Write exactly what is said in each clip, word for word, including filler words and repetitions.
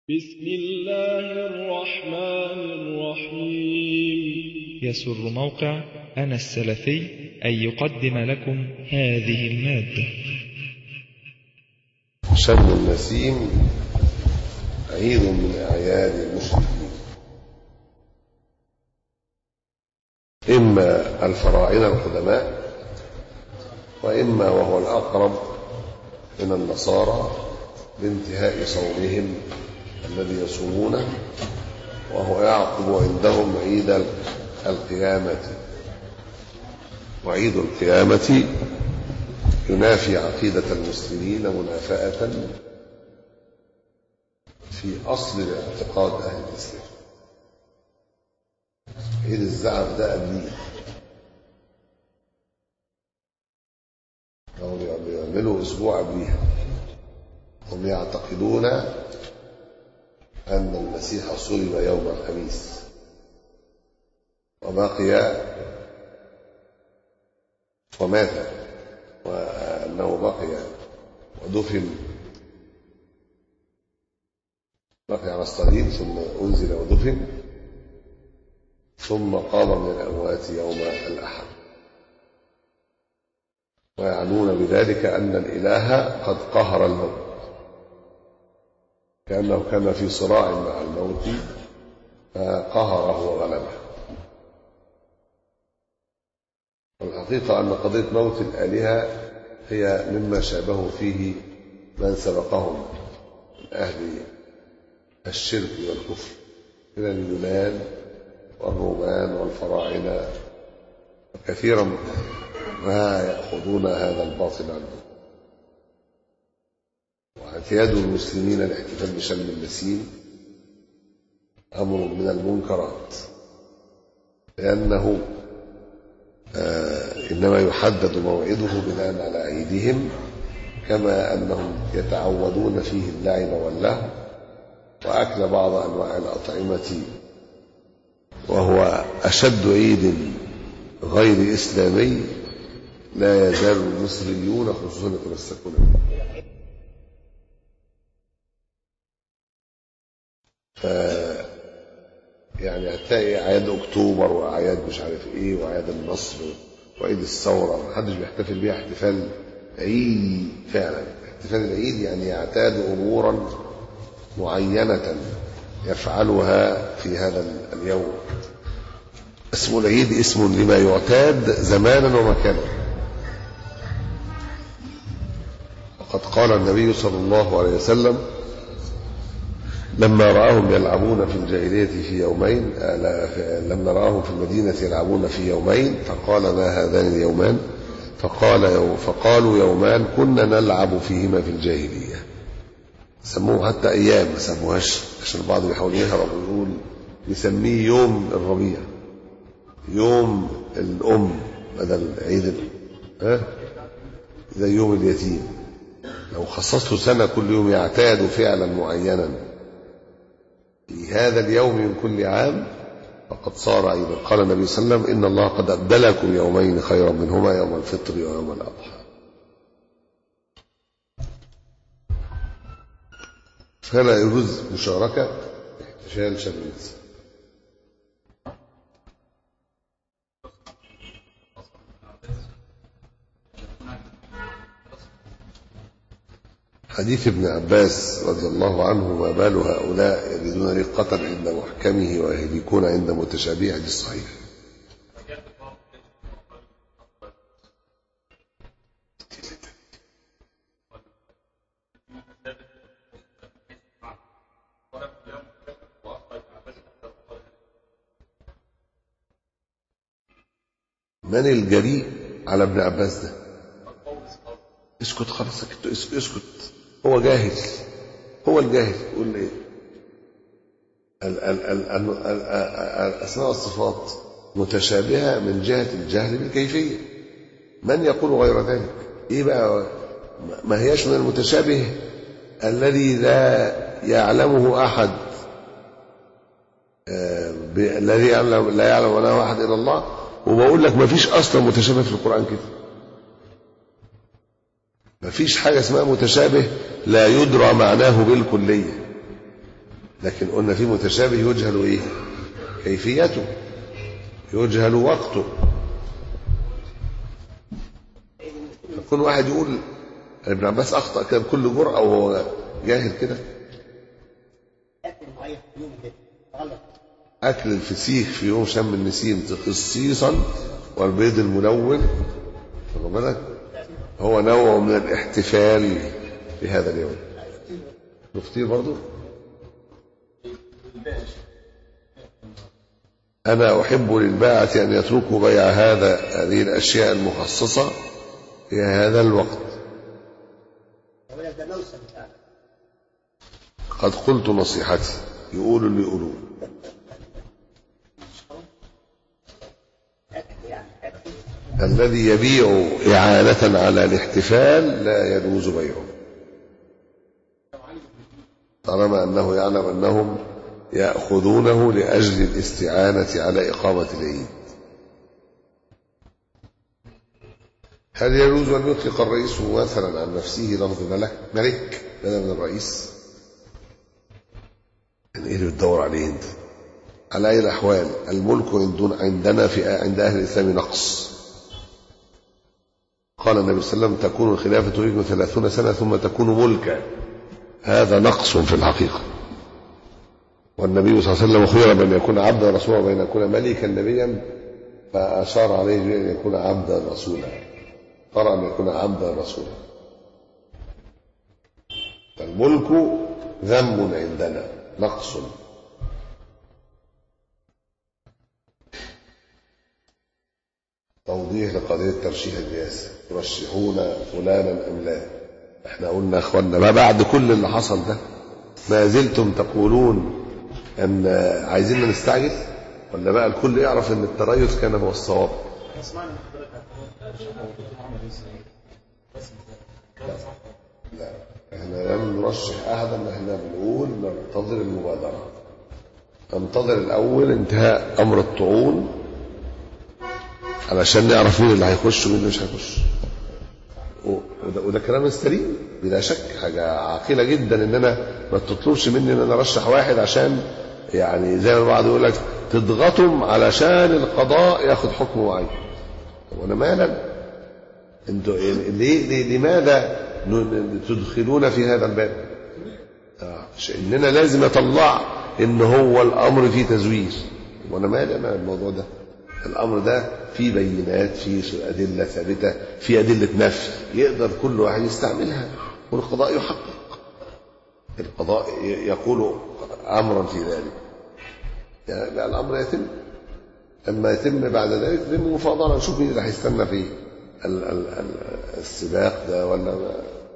بسم الله الرحمن الرحيم. يسر موقع أنا السلفي أن يقدم لكم هذه المادة. شم النسيم عيد من أعياد المشركين، إما الفراعنة القدماء وإما وهو الأقرب من النصارى بانتهاء صومهم الذي يصومونه، وهو يعقب عندهم عيد القيامة. وعيد القيامة ينافي عقيدة المسلمين منافاة في أصل الاعتقاد أهل الإسلام. عيد الزعف ده قبليه، أو بيعملوا أسبوع قبليها. هم يعتقدون أن المسيح صلب يوم الخميس وبقي ومات، وأنه بقي ودفن، بقي على الصليب ثم أنزل ودفن ثم قام من الأموات يوم الأحد. ويعنون بذلك أن الإله قد قهر الموت، كأنه كان في صراع مع الموت فقهره وغلبه. والحقيقة أن قضية موت الآلهة هي مما شابه فيه من سبقهم من أهل الشرك والكفر من اليونان والرومان والفراعنة، كثيرا ما يأخذون هذا الباطل عنه. واعتياد المسلمين الاحتفال بشم النسيم أمر من المنكرات، لأنه آه إنما يحدد موعده بناء على عيدهم، كما أنهم يتعودون فيه اللعب واللهو وأكل بعض أنواع الأطعمة، وهو أشد عيد غير إسلامي لا يزال المصريون خصوصا يتمسكون به. ف يعني هتلاقي أعياد أكتوبر وأعياد مش عارف إيه وأعياد النصر وعيد الثورة محدش بيحتفل بيها احتفال عيد فعلا. احتفال العيد يعني يعتاد أمورا معينة يفعلها في هذا اليوم. اسم العيد اسم لما يعتاد زمانا ومكانا. وقد قال النبي صلى الله عليه وسلم لما رآهم يلعبون في الجاهلية في يومين، لما رآهم في المدينة يلعبون في يومين فقال ما هذان اليومان؟ فقال يوم فقالوا يومان كنا نلعب فيهما في الجاهلية. سموه حتى أيام، ما سموهاش عشان البعض بيحاول يهرب ويقول يسميه يوم الربيع، يوم الأم بدل عيد ها زي يوم اليتيم. لو خصصته سنة كل يوم يعتاد فعلا معينا في هذا اليوم من كل عام فقد صار عيدا. قال النبي صلى الله عليه وسلم إن الله قد أبدلكم يومين خيرا منهما يوم الفطر ويوم الأضحى. فلا يجوز مشاركة احتفال شم النسيم. حديث ابن عباس رضي الله عنه ما بال هؤلاء يجدون رقة عند محكمه ويهلكون عند متشابهه الصحيح. من الجريء على ابن عباس ده؟ اسكت خلاص، اسكت. هو جاهل، هو الجاهل. يقول ايه؟ الاسماء والصفات متشابهه من جهه الجهل بالكيفيه. من يقول غير ذلك؟ ايه بقى؟ ما هياش من المتشابه الذي لا يعلمه احد، الذي لا يعلم ولا احد الا الله. وبقول لك ما فيش اصلا متشابه في القران كده. ما فيش حاجة اسمها متشابه لا يدرى معناه بالكلية. لكن قلنا في متشابه يجهل إيه؟ كيفيته، يجهل وقته. يكون واحد يقول ابن عباس أخطأ كده بكل جرأة وهو جاهل كده. أكل الفسيخ في يوم شم النسيم خصيصا والبيض الملون، خد بالك، هو نوع من الاحتفال بهذا اليوم. نفطير برضو. أنا أحب للباعة أن يتركوا بيع هذا هذه الأشياء المخصصة في هذا الوقت. قد قلت نصيحتي، يقولوا اللي يقولوه. الذي يبيع إعانة على الاحتفال لا يجوز بيعه، طالما أنه يعلم أنهم يأخذونه لأجل الاستعانة على إقامة العيد. هل يجوز أن يطلق الرئيس مثلا عن نفسه لفظ ملك ملك بدل من الرئيس؟ يعني إيه اللي بتدور عليه أنت؟ على أي الأحوال الملك عندنا في عند أهل الإسلام نقص. قال النبي صلى الله عليه وسلم تكون الخلافة فيكم ثلاثون سنة ثم تكون ملكا، هذا نقص في الحقيقة. والنبي صلى الله عليه وسلم خير بين يكون عبدا رسولا وبين يكون ملكا نبيا، فأشار عليه بأن يكون عبدا رسولا، ترى أن يكون عبدا رسولا. فالملك ذم عندنا، نقص. توضيح لقضية ترشيح الرئاسة، ترشحون فلانا أم لا؟ احنا قلنا اخوانا ما بعد كل اللي حصل ده ما زلتم تقولون ان عايزيننا نستعجل، ولا بقى الكل يعرف ان التريث كان هو الصواب؟ لا، احنا لم نرشح احدا، احنا بنقول ننتظر المبادرة، ننتظر الاول انتهاء امر الطعون علشان نعرف مين اللي هيخش ومين اللي مش هيخش. وده, وده كلام سليم بلا شك، حاجه عاقله جدا ان انا ما تطلبش مني ان انا ارشح واحد عشان يعني زي ما البعض يقول لك تضغطهم علشان القضاء ياخد حكم معين. وانا مالا انتوا ليه لماذا تدخلون في هذا الباب؟ آه. اننا لازم اطلع ان هو الامر فيه تزوير، وانا مالي انا الموضوع ده. الأمر ده فيه بينات، فيه أدلة ثابتة، فيه أدلة نفي يقدر كل واحد يستعملها، والقضاء يحقق. القضاء يقول أمرا في ذلك، يعني لا الأمر يتم. لما يتم بعد ذلك يتم مفاضلة، نشوف مين اللي هيستنى في السباق ده ولا ما.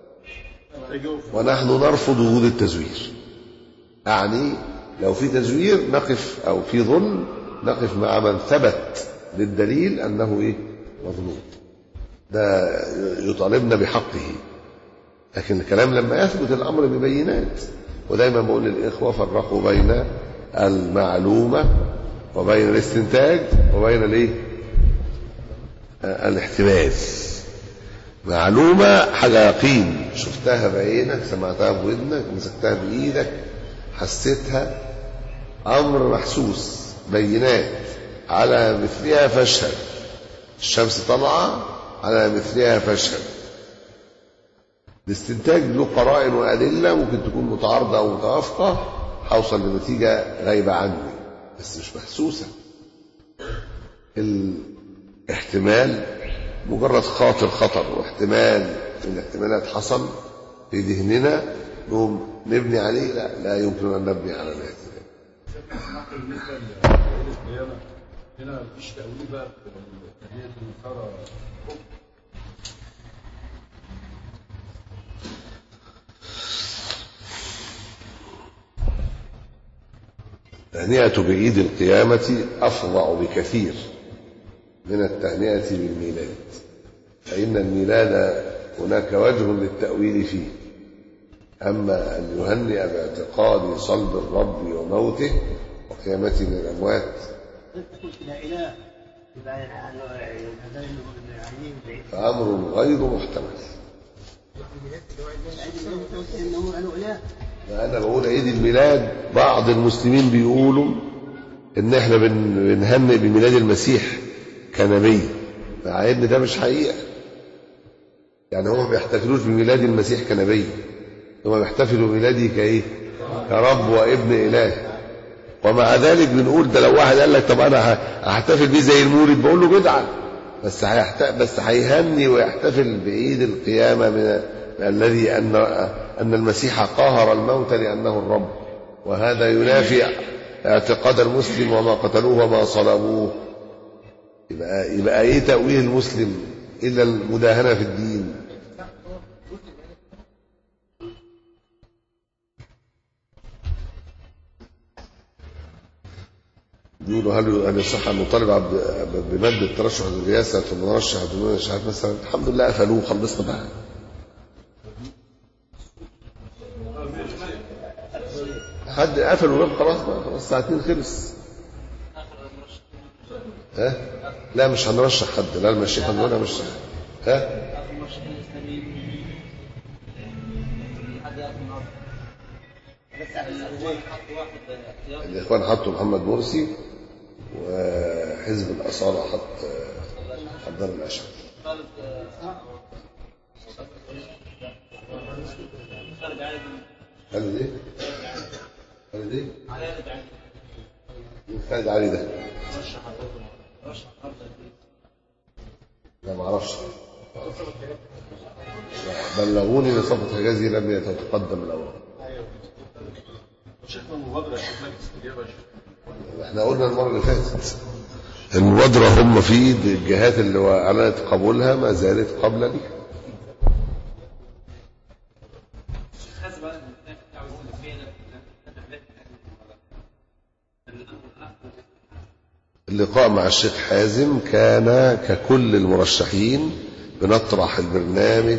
ونحن نرفض وجود التزوير، يعني لو في تزوير نقف أو في ظلم نقف مع من ثبت للدليل أنه إيه؟ مظلوم، ده يطالبنا بحقه. لكن الكلام لما يثبت الأمر ببينات، ودايما بقول للإخوة فرقوا بين المعلومة وبين الاستنتاج وبين الإيه؟ الاحتمال. معلومة حاجة يقين، شفتها بعينك، سمعتها بودنك، مسكتها بإيدك، حسيتها، أمر محسوس، بينات على مثلها فاشهد. الشمس طلعة على مثلها فاشهد. الاستنتاج له قرائن وأدلة ممكن تكون متعارضة أو متوافقة، حوصل لنتيجة غايبة عني بس مش محسوسة. الاحتمال مجرد خاطر خطر، واحتمال من الاحتمالات حصل في ذهننا نقوم نبني عليه، لا لا يمكن أن نبني على الاحتمال. بالنسبه لتأويل القيامه هنا مفيش تأويل بقى في تهنئة النصارى. التهنئة بعيد القيامة أفظع بكثير من التهنئة بالميلاد، فإن الميلاد هناك وجه للتأويل فيه. أما أن يهنئ باعتقاد صلب الرب وموته وقيامته من الأموات فأمر غير محتمل. أنا بقول عيد الميلاد بعض المسلمين بيقولوا إن إحنا بنهنئ بميلاد المسيح كنبي، مع إن ده مش حقيقة. يعني هم ما بيحتفلوش بميلاد المسيح كنبي، هم بيحتفلوا بميلاده كإيه؟ كرب وابن إله. ومع ذلك بنقول ده لو واحد قال لك طب أنا هحتفل بيه زي المولد، بقول له بدعة، بس بس هيهني ويحتفل بعيد القيامة من الذي أن أن المسيح قاهر الموت لأنه الرب، وهذا ينافي اعتقاد المسلم وما قتلوه وما صلبوه. يبقى يبقى ايه تأويل المسلم إلا المداهنة في الدين؟ بيقولوا هل هل يصح أن نطالب بمد الترشح للرئاسة في المرشح بدون شهادة مثلا؟ الحمد لله قفلوه، خلصنا بقى. حد قفل الباب خلاص بقى، خلاص ساعتين خلص. ها؟ لا مش هنرشح حد، لا المشيخ هنقولها مش ها؟ الإخوان حطوا محمد مرسي، وحزب الأصالة حط حضر الأشعر. خالد ايه؟ خالد ايه؟ خالد علي ده؟ لا ما اعرفش. بلغوني ان صفة حجازي لم يتقدم الاول. شيخنا المبادرة احنا قلنا المرة اللي فاتت المبادرة هم في الجهات اللي اعلنت قبولها ما زالت قبل دي. اللقاء مع الشيخ حازم كان ككل المرشحين بنطرح البرنامج،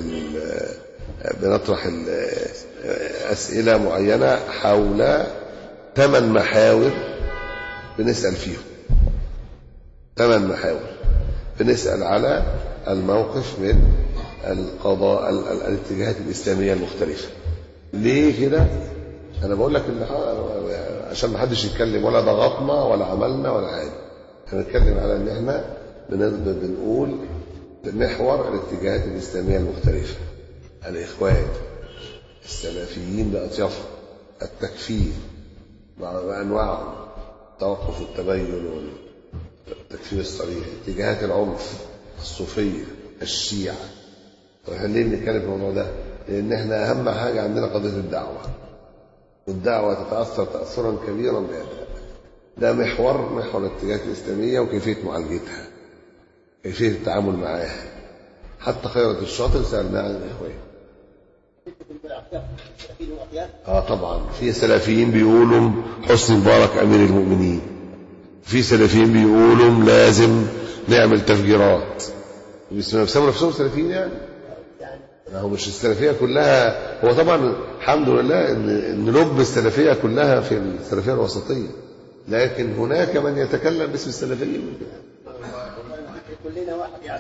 بنطرح أسئلة معينة حول ثمان محاور بنسأل فيهم. ثمان محاور بنسأل على الموقف من القضاء الاتجاهات الإسلامية المختلفة. ليه كده؟ أنا بقول لك عشان ما حدش يتكلم ولا ضغطنا ولا عملنا ولا حاجة. احنا بنتكلم على ان احنا بنقول محور الاتجاهات الإسلامية المختلفة: الإخوان، السلفيين بأطيافهم، التكفير بأنواعهم، توقف التبين والتكفير الصريح، اتجاهات العنف، الصوفية، الشيعة. واحنا ليه بنتكلم في الموضوع ده؟ لأن احنا أهم حاجة عندنا قضية الدعوة، والدعوة تتأثر تأثرا كبيرا بهذا. ده محور محور الاتجاهات الإسلامية وكيفية معالجتها، كيفية التعامل معاها. حتى خيرة الشاطر سألناه عن الإخوان. اه طبعا في سلفيين بيقولوا حسني مبارك أمير المؤمنين، في سلفيين بيقولوا لازم نعمل تفجيرات، بيسموا نفسهم سلفيين. يعني هو مش السلفية كلها، هو طبعا الحمد لله ان ان لب السلفية كلها في السلفية الوسطية، لكن هناك من يتكلم باسم السلفية. كلنا واحد يعني.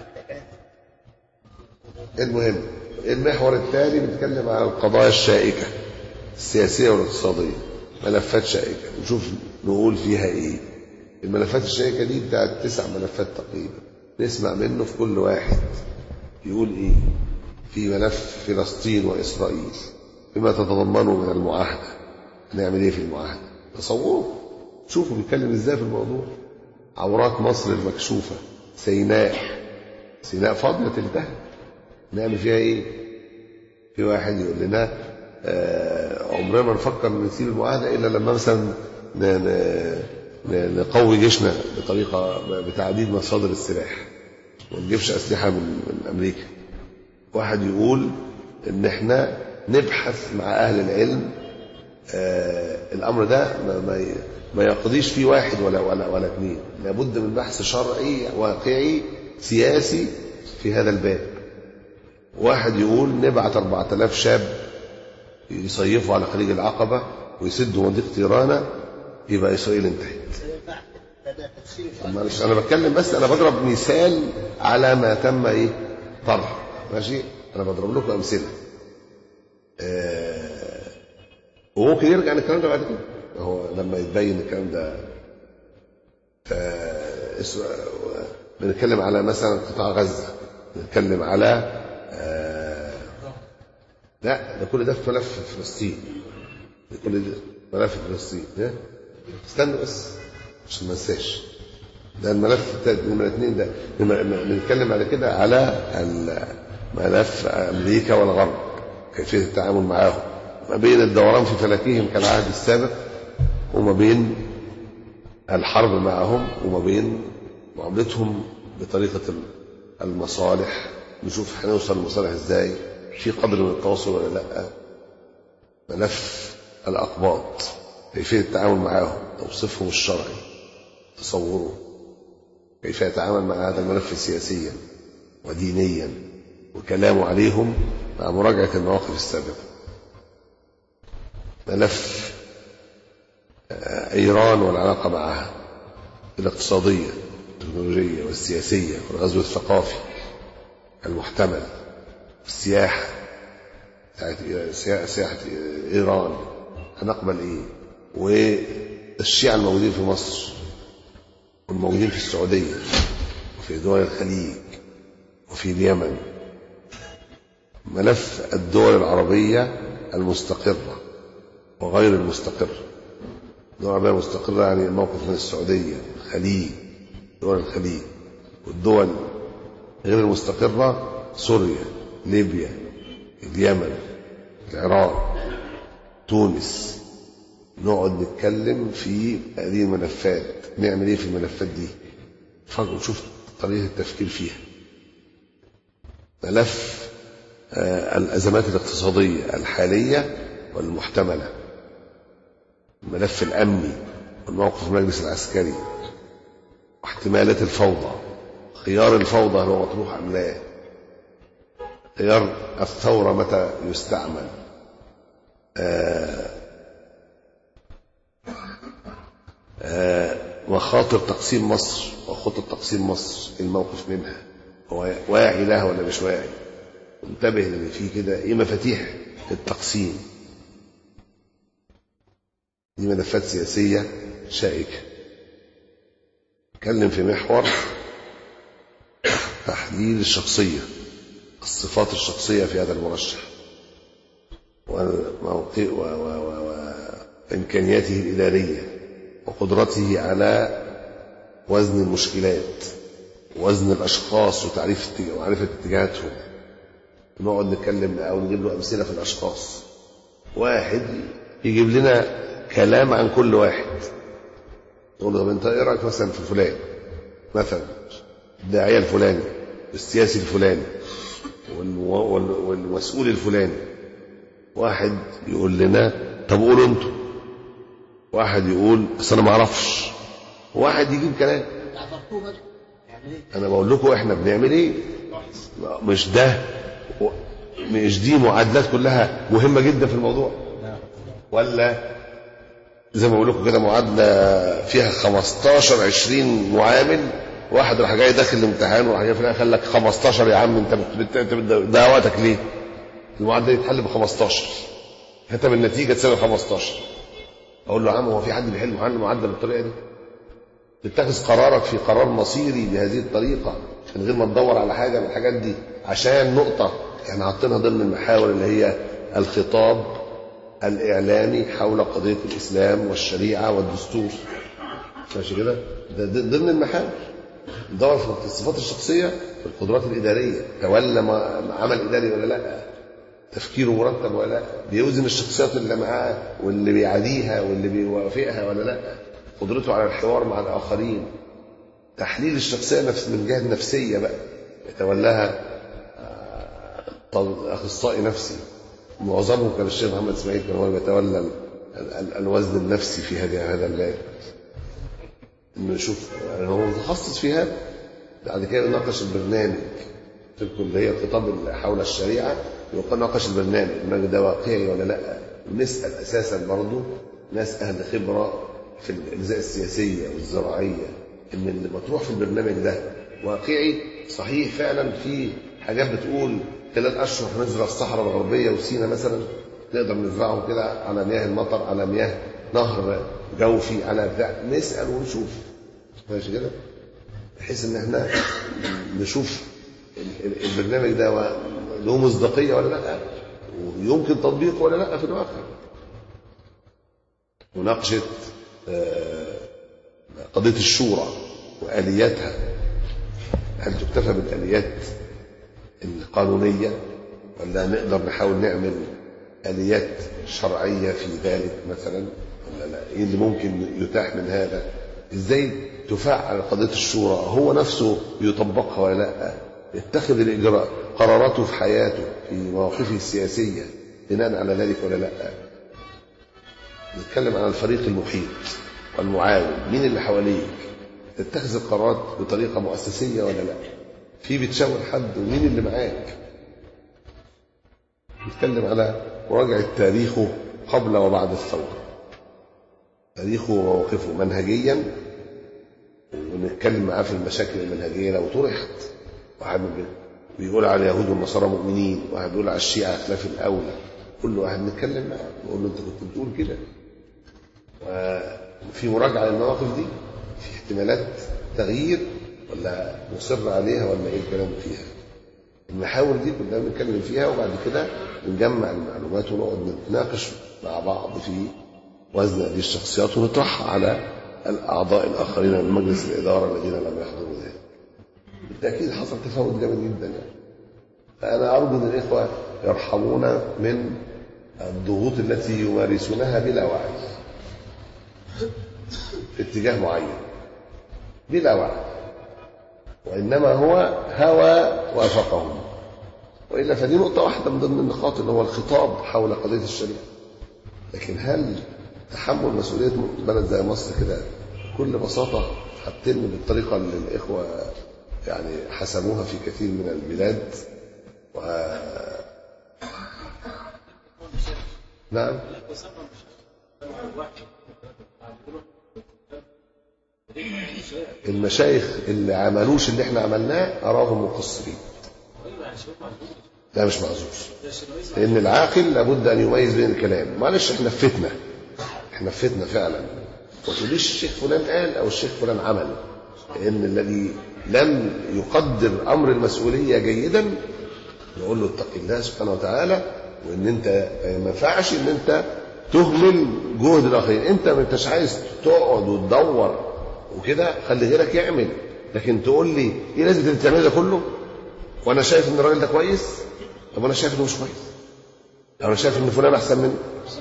المهم المحور الثاني بنتكلم على القضايا الشائكة السياسية والاقتصادية، ملفات شائكة، نشوف نقول فيها ايه. الملفات الشائكة دي بتاعت تسع ملفات تقريبا، نسمع منه في كل واحد يقول ايه. في ملف فلسطين وإسرائيل بما تتضمنه من المعاهدة، هنعمل ايه في المعاهدة؟ تصوروا، شوفوا بيتكلم ازاي في الموضوع. عورات مصر المكشوفة، سيناء، سيناء فاضية تنتهي، نعمل فيها ايه؟ في واحد يقول لنا آه عمرنا ما نفكر نسيب المعاهدة إلا لما مثلا نقوي جيشنا بطريقة بتعديد مصادر السلاح، ما نجيبش أسلحة من, من أمريكا. واحد يقول إن احنا نبحث مع أهل العلم آه الأمر ده ما, ما يقضيش فيه واحد ولا ولا ولا اثنين، لابد من بحث شرعي واقعي سياسي في هذا الباب. واحد يقول نبعت أربعة آلاف شاب يصيفوا على خليج العقبة ويسدوا مضيق تيرانا، يبقى إسرائيل انتهت. أنا بتكلم بس، أنا بضرب مثال على ما تم إيه طرح، ماشي؟ أنا بضرب لكم أمثلة. آه وممكن يرجع للكلام ده بعد كده. هو لما يتبين الكلام ده بنتكلم على مثلا قطاع غزة، بنتكلم على آه لا ده كل ده في ملف فلسطين، ده كل ده ملف فلسطين. استنوا بس عشان ما انساش، ده الملف نمرة اثنين ده بنتكلم على كده على ملف أمريكا والغرب، كيفية التعامل معهم ما بين الدوران في فلكهم كالعهد السابق، وما بين الحرب معهم، وما بين معاملتهم بطريقة المصالح. نشوف هنوصل للمصالح ازاي، في قدر من التواصل ولا لا. ملف الأقباط كيفية التعامل معهم، توصيفهم الشرعي، تصوره كيف يتعامل مع هذا الملف سياسيا ودينيا، وكلامه عليهم مع مراجعة المواقف السابقة. ملف إيران والعلاقة معها الاقتصادية التكنولوجية والسياسية والغزو الثقافي المحتمل، السياحة سياحة إيران هنقبل إيه، والشيعة الموجودين في مصر والموجودين في السعودية وفي دول الخليج وفي اليمن. ملف الدول العربية المستقرة وغير المستقرة. الدول العربية المستقرة يعني الموقف من السعودية، الخليج، دول الخليج، والدول غير المستقرة سوريا، ليبيا، اليمن، العراق، تونس. نقعد نتكلم في هذه الملفات، نعمل ايه في الملفات دي، نشوف طريقة التفكير فيها. ملف آه الأزمات الاقتصادية الحالية والمحتملة، الملف الأمني والموقف المجلس العسكري واحتمالات الفوضى، خيار الفوضى هو مطروح أم لا، خيار الثورة متى يستعمل، آه آه مخاطر تقسيم مصر وخطة تقسيم مصر، الموقف منها هو واعي لها ولا مش واعي، انتبه لان في كده ايه مفاتيح التقسيم. دي ملفات سياسية شائكة. اتكلم في محور تحليل الشخصية، الصفات الشخصية في هذا المرشح وموقع وإمكانياته الإدارية وقدرته على وزن المشكلات، وزن الأشخاص وتعريف ومعرفة اتجاهاتهم. نقعد نتكلم أو نجيب له أمثلة في الأشخاص، واحد يجيب لنا كلام عن كل واحد، نقول له طب أنت إيه رأيك مثلا في فلان، مثلا الداعية الفلاني، السياسي الفلاني، والمسؤول الفلاني. واحد يقول لنا طب قولوا أنتوا، واحد يقول بس أنا ما أعرفش، واحد يجيب كلام. أنا بقول لكم إحنا بنعمل إيه، مش ده مش دي معادلات كلها مهمة جدا في الموضوع، ولا زي ما بقول لكم كده معادلة فيها خمستاشر عشرين معامل، واحد راح جاي داخل الامتحان وراح جاي في الاخر قال لك خمستاشر يا عم، انت انت بتضيع وقتك ليه؟ المعادلة دي تتحل ب خمستاشر، كتب النتيجة تساوي خمستاشر. اقول له يا عم هو في حد بيحل المعادلة بالطريقة دي؟ تتخذ قرارك في قرار مصيري بهذه الطريقة من غير ما تدور على حاجة من الحاجات دي عشان نقطة احنا حاطينها ضمن المحاور اللي هي الخطاب الإعلامي حول قضية الإسلام والشريعة والدستور. ماشي كده؟ ده ضمن المحاور. ندور في الصفات الشخصية، في القدرات الإدارية، تولى عمل إداري ولا لا، تفكيره مرتب ولا لا، بيوزن الشخصيات اللي معاه واللي بيعاديها واللي بيوافقها ولا لا، قدرته على الحوار مع الآخرين، تحليل الشخصية نفس من جهة نفسية بقى يتولاها أخصائي نفسي، معظمهم كان الشيخ محمد اسماعيل كان هو بيتولى الوزن النفسي في هذا هذا الباب. نشوف يعني هو متخصص في هذا. بعد كده نناقش البرنامج تلك اللي هي الخطاب حول الشريعة، يبقى نناقش البرنامج البرنامج ده واقعي ولا لا. ونسأل أساسا برضه ناس أهل خبرة في الأجزاء السياسية والزراعية إن اللي مطروح في البرنامج ده واقعي صحيح فعلا. في حاجات بتقول خلال أشهر هنزرع الصحراء الغربية وسينا مثلا، نقدر نزرعهم كده على مياه المطر، على مياه نهر جوفي، على بتاع، نسأل ونشوف ماشي كده، بحيث ان احنا نشوف البرنامج ده له مصداقية ولا لا، ويمكن تطبيقه ولا لا في الواقع. مناقشة قضية الشورى وآلياتها، هل تكتفى بالآليات القانونية ولا نقدر نحاول نعمل آليات شرعية في ذلك مثلا ولا لا؟ ايه اللي ممكن يتاح من هذا؟ ازاي تفعل قضية الشورى؟ هو نفسه يطبقها ولا لا؟ يتخذ الإجراء قراراته في حياته في مواقفه السياسية بناء على ذلك ولا لا؟ نتكلم عن الفريق المحيط والمعاون، مين اللي حواليك؟ تتخذ القرارات بطريقة مؤسسية ولا لا؟ في بتشاور حد ومين اللي معاك؟ نتكلم على مراجعة تاريخه قبل وبعد الثورة، تاريخه وموقفه منهجيا، ونتكلم معاه في المشاكل المنهجية لو طرحت. واحد بيقول على اليهود والنصارى مؤمنين، واحد بيقول على الشيعة خلاف الأولى، كل واحد نتكلم معاه نقول له أنت كنت بتقول كده، وفي مراجعة للمواقف دي، في احتمالات تغيير ولا مصر عليها ولا إيه الكلام فيها. المحاور دي كلنا بنتكلم فيها، وبعد كده نجمع المعلومات ونقعد نتناقش مع بعض في وزن هذه الشخصيات ونطرحها على الأعضاء الآخرين من مجلس الإدارة الذين لم يحضروا ذلك. بالتأكيد حصل تفاوت جامد جدا يعني. فأنا أرجو أن الإخوة يرحمونا من الضغوط التي يمارسونها بلا وعي في اتجاه معين بلا وعي، وإنما هو هوى وافقهم. وإلا فدي نقطة واحدة من ضمن النقاط اللي هو الخطاب حول قضية الشريعة. لكن هل تحمل مسؤولية بلد زي مصر كده بكل بساطة هتتم بالطريقة اللي الإخوة يعني حسموها في كثير من البلاد؟ و... نعم المشايخ اللي عملوش اللي احنا عملناه أراهم مقصرين. لا مش معذور، لأن العاقل لابد أن يميز بين الكلام. معلش احنا في فتنة، احنا في فتنة فعلا، وتقوليش الشيخ فلان قال أو الشيخ فلان عمل، لأن الذي لم يقدر أمر المسؤولية جيدا نقول له اتق الله سبحانه وتعالى، وإن أنت ما ينفعش إن أنت تهمل جهد الآخرين. أنت ما أنتش عايز تقعد وتدور وكده، خلي غيرك يعمل. لكن تقول لي إيه لازم تعمل ده كله وأنا شايف إن الراجل ده كويس؟ طب أنا شايف إنه مش كويس، أو أنا شايف إن فلان أحسن منه.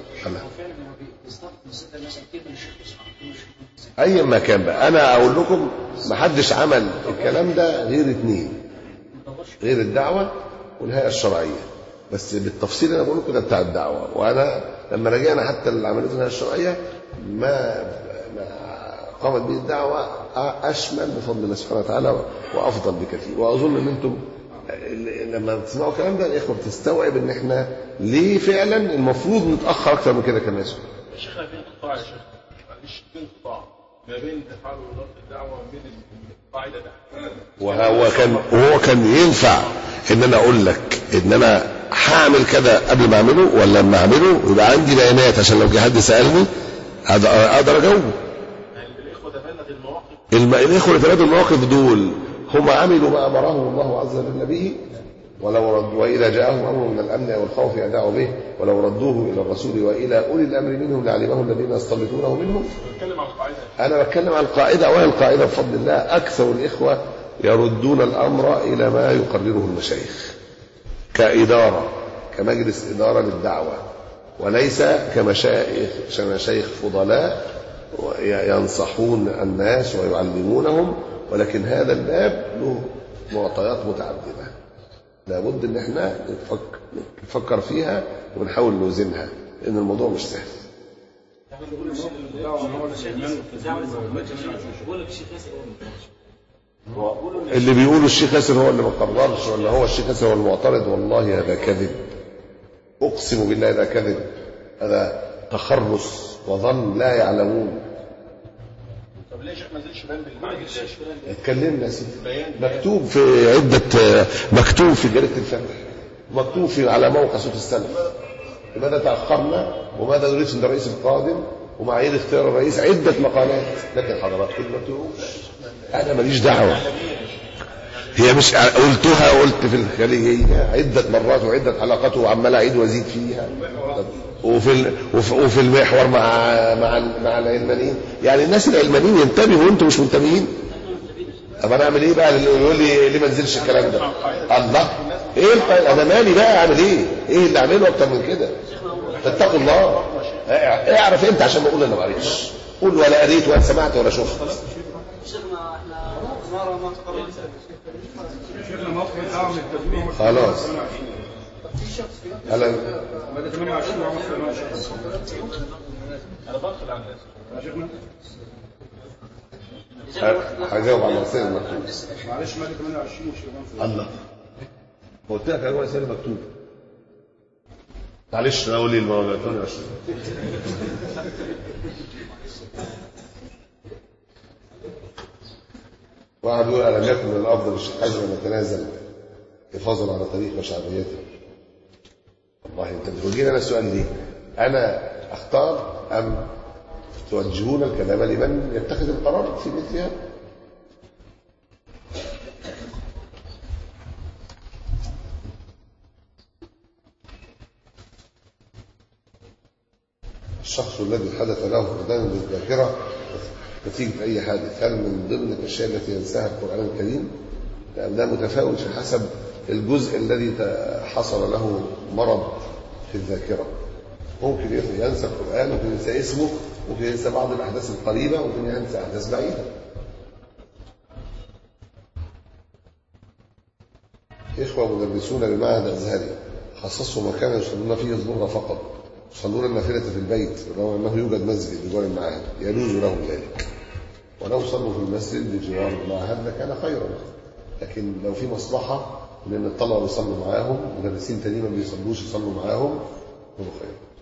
أي ما كان بقى، أنا أقول لكم ما حدش عمل الكلام ده غير اتنين، غير الدعوة والهيئة الشرعية. بس بالتفصيل أنا بقول لكم ده بتاع الدعوة، وأنا لما رجعنا حتى لعملية الهيئة الشرعية ما قامت به الدعوة أشمل بفضل الله سبحانه وتعالى وأفضل بكثير. وأظن أن أنتم لما تسمعوا الكلام ده الإخوة بتستوعب أن إحنا ليه فعلا المفروض نتأخر أكثر من كده كمان. الشيخ في انقطاع، يا شيخ معلش في انقطاع ما بين تفاعل وزارة الدعوة وما بين القاعدة ده. وهو كان وهو كان ينفع ان انا اقول لك ان انا هعمل كذا قبل ما اعمله، ولا لما اعمله يبقى عندي بيانات عشان لو جه حد سالني اقدر اجاوبه. الاخوه تبنت المواقف الم... الاخوه تبنت المواقف دول هم عملوا ما امرهم الله عز وجل به، ولو رد واذا جاءهم امر من الامن او الخوف يدعوا به ولو ردوه الى الرسول والى اولي الامر منهم لعلمه الذين يستنبطونه منهم. بتكلم عن القاعده، انا بتكلم عن القاعده، وهي القاعده بفضل الله اكثر الاخوه يردون الامر الى ما يقرره المشايخ كاداره، كمجلس اداره للدعوه، وليس كمشايخ كمشايخ فضلاء ينصحون الناس ويعلمونهم. ولكن هذا الباب له معطيات متعدده، لابد ان احنا نفكر نفكر فيها ونحاول نوزنها، لان الموضوع مش سهل. اللي بيقولوا الشيخ ياسر هو اللي ما قررش ولا هو الشيخ ياسر هو المعترض، والله هذا كذب، اقسم بالله هذا كذب، هذا تخرص وظن لا يعلمون. طب ليش ما نزلش بيان بالمعنى؟ اتكلمنا يا سيدي، مكتوب في عده، مكتوب في جريده الفتح، مكتوب في على موقع صوت السلف. لماذا تأخرنا وماذا نريد عند الرئيس القادم ومعايير اختيار الرئيس، عدة مقالات. لكن حضراتكم ما بتقولوش، أنا ماليش دعوة. هي مش قلتها، قلت في الخليجية عدة مرات وعدة حلقات وعمال أعيد وأزيد فيها، وفي وفي المحور مع مع مع العلمانيين. يعني الناس العلمانيين ينتبهوا وانتم مش منتبهين. طب انا اعمل ايه بقى اللي يقول لي ليه ما نزلش الكلام ده؟ الله، ايه الق... انا مالي بقى اعمل ايه؟ ايه اللي اعمله اكتر من كده؟ فاتقوا الله. اعرف انت عشان ما اقول انا ما قريتش، قول ولا قريت ولا سمعت ولا شفت. شيخنا احنا نرى ما تقرر شيخنا موقف الدعوه من التدوين خلاص. هلا ماده ثمانية وعشرين وعمر ثمانية وعشرين. انا بدخل على الناس يا شيخنا. هجاوب على الرسائل المكتوبة. معلش ماده ثمانية وعشرين وشيخنا. الله، قلت لك انا رسائل مكتوبة. معلش انا اقول لي الموضوع ثمانية وعشرين. واحد يقول ألم يكن من الأفضل الشيخ حازم أن يتنازل حفاظا على تاريخ وشعبيته. والله أنت بتوجهني أنا السؤال ليه؟ أنا أختار أم توجهون الكلام لمن يتخذ القرار في مثل هذا؟ الشخص الذي حدث له فقدان للذاكرة نتيجة أي حادث، هل من ضمن الأشياء التي ينساها القرآن الكريم؟ لأن ده متفاوت في حسب الجزء الذي حصل له مرض في الذاكرة. ممكن ينسى القرآن، ممكن ينسى اسمه، ممكن ينسى بعض الأحداث القريبة، ممكن ينسى أحداث بعيدة. إخوة مدرسون للمعهد الأزهري خصصوا مكانا يصلون فيه الظهر فقط، يصلون النافلة في البيت رغم أنه يوجد مسجد بجوار المعهد يجوز لهم ذلك، ولو صلوا في المسجد بجوار المعهد لكان خيرا. لكن لو في مصلحة لأن الطلبة بيصلوا معاهم، مدرسين تانيين ما بيصلوش يصلوا معاهم، هو خير.